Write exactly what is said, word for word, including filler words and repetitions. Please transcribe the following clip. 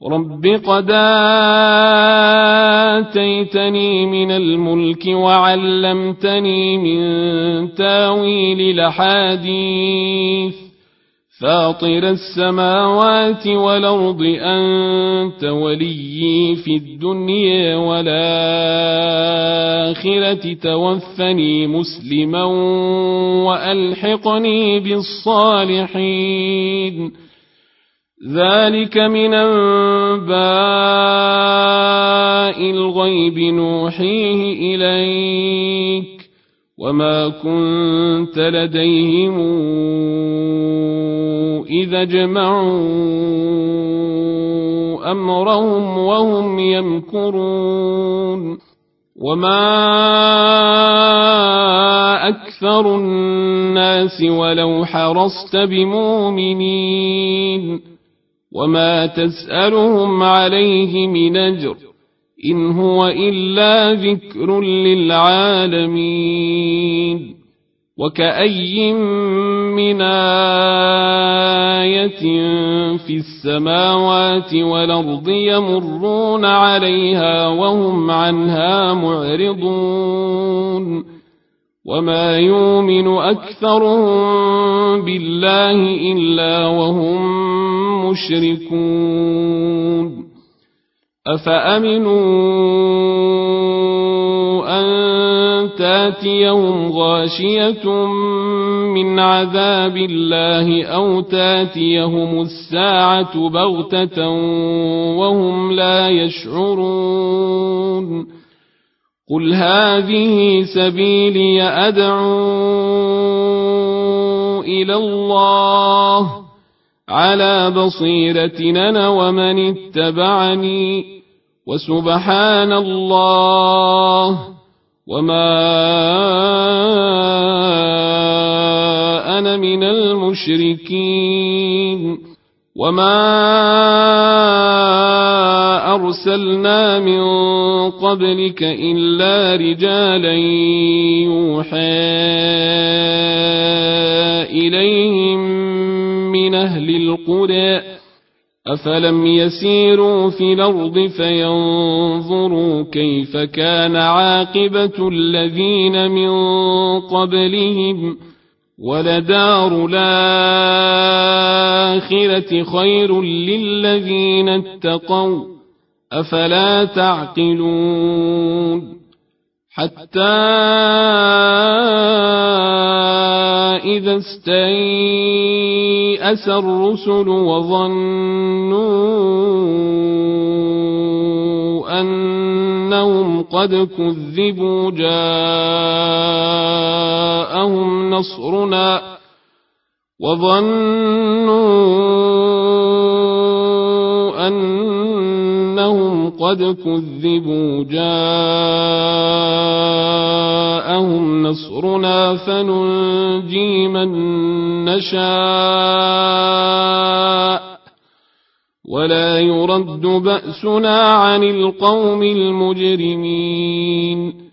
رب قد آتيتني من الملك وعلمتني من تاويل الأحاديث فاطر السماوات والأرض أنت وليي في الدنيا والآخرة توفني مسلما وألحقني بالصالحين ذلك من أنباء الغيب نوحيه إليك وما كنت لديهم إذا جمعوا أمرهم وهم يمكرون وما أكثر الناس ولو حرصت بمؤمنين وما تسألهم عليه من أجر إن هو إلا ذكر للعالمين وكأي من آية في السماوات والأرض يمرون عليها وهم عنها معرضون وما يؤمن أكثرهم بالله إلا وهم مشركون أفأمنوا أن تاتيهم غاشية من عذاب الله أو تاتيهم الساعة بغتة وهم لا يشعرون قل هذه سبيلي أدعو إلى الله على بصيرة أنا ومن اتبعني وسبحان الله وما أنا من المشركين وما أرسلنا من قبلك إلا رجالا يوحى إليهم من أهل القرى أفلم يسيروا في الأرض فينظروا كيف كان عاقبة الذين من قبلهم ولدار الآخرة خير للذين اتقوا أفلا تعقلون حتى إذا استيأس الرسل وظنوا أنهم قد كذبوا جاءهم نصرنا وظنوا أنهم قد كذبوا جاءهم نصرنا فننجي من نشاء ولا يرد بأسنا عن القوم المجرمين